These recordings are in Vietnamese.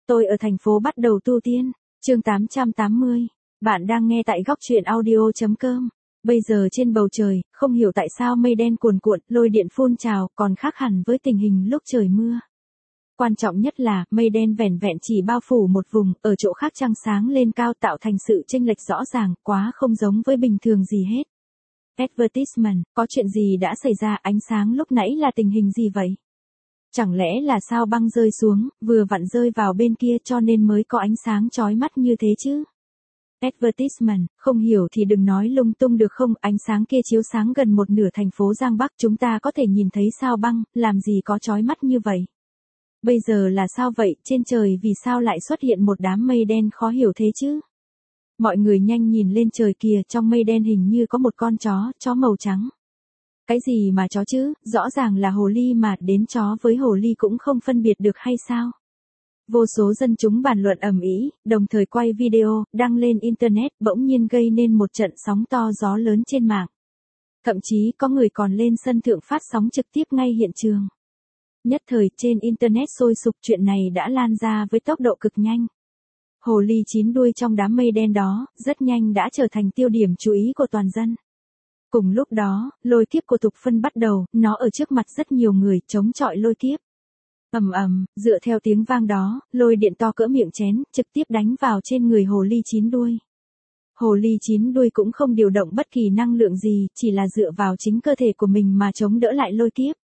Tôi ở thành phố bắt đầu tu tiên. Chương 880. Bạn đang nghe tại góc truyện audio.com. Bây giờ trên bầu trời, không hiểu tại sao mây đen cuồn cuộn, lôi điện phun trào, còn khác hẳn với tình hình lúc trời mưa. Quan trọng nhất là, mây đen vẻn vẹn chỉ bao phủ một vùng, ở chỗ khác trăng sáng lên cao tạo thành sự chênh lệch rõ ràng, quá không giống với bình thường gì hết. Advertisement, có chuyện gì đã xảy ra, ánh sáng lúc nãy là tình hình gì vậy? Chẳng lẽ là sao băng rơi xuống, vừa vặn rơi vào bên kia cho nên mới có ánh sáng chói mắt như thế chứ? Advertisement, không hiểu thì đừng nói lung tung được không, ánh sáng kia chiếu sáng gần một nửa thành phố Giang Bắc, chúng ta có thể nhìn thấy sao băng, làm gì có chói mắt như vậy? Bây giờ là sao vậy, trên trời vì sao lại xuất hiện một đám mây đen khó hiểu thế chứ? Mọi người nhanh nhìn lên trời kìa, trong mây đen hình như có một con chó màu trắng. Cái gì mà chó chứ, rõ ràng là hồ ly mà, đến chó với hồ ly cũng không phân biệt được hay sao? Vô số dân chúng bàn luận ầm ĩ, đồng thời quay video, đăng lên internet, bỗng nhiên gây nên một trận sóng to gió lớn trên mạng. Thậm chí có người còn lên sân thượng phát sóng trực tiếp ngay hiện trường. Nhất thời trên internet sôi sục, chuyện này đã lan ra với tốc độ cực nhanh. Hồ ly 9 đuôi trong đám mây đen đó, rất nhanh đã trở thành tiêu điểm chú ý của toàn dân. Cùng lúc đó, lôi kiếp của Tục Phân bắt đầu, nó ở trước mặt rất nhiều người, chống chọi lôi kiếp. Ầm ầm, dựa theo tiếng vang đó, lôi điện to cỡ miệng chén, trực tiếp đánh vào trên người hồ ly 9 đuôi. Hồ ly 9 đuôi cũng không điều động bất kỳ năng lượng gì, chỉ là dựa vào chính cơ thể của mình mà chống đỡ lại lôi kiếp.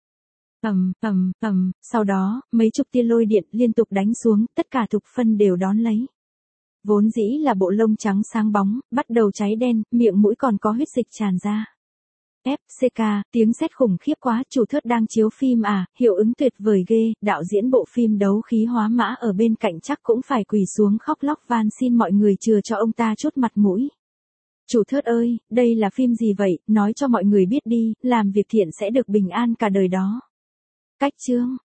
Sau đó, mấy chục tia lôi điện liên tục đánh xuống, tất cả Tục Phân đều đón lấy. Vốn dĩ là bộ lông trắng sáng bóng, bắt đầu cháy đen, miệng mũi còn có huyết dịch tràn ra. FCK, tiếng sét khủng khiếp quá, chủ thớt đang chiếu phim à, hiệu ứng tuyệt vời ghê, đạo diễn bộ phim Đấu Khí Hóa Mã ở bên cạnh chắc cũng phải quỳ xuống khóc lóc van xin mọi người chừa cho ông ta chút mặt mũi. Chủ thớt ơi, đây là phim gì vậy, nói cho mọi người biết đi, làm việc thiện sẽ được bình an cả đời đó. Cách chương,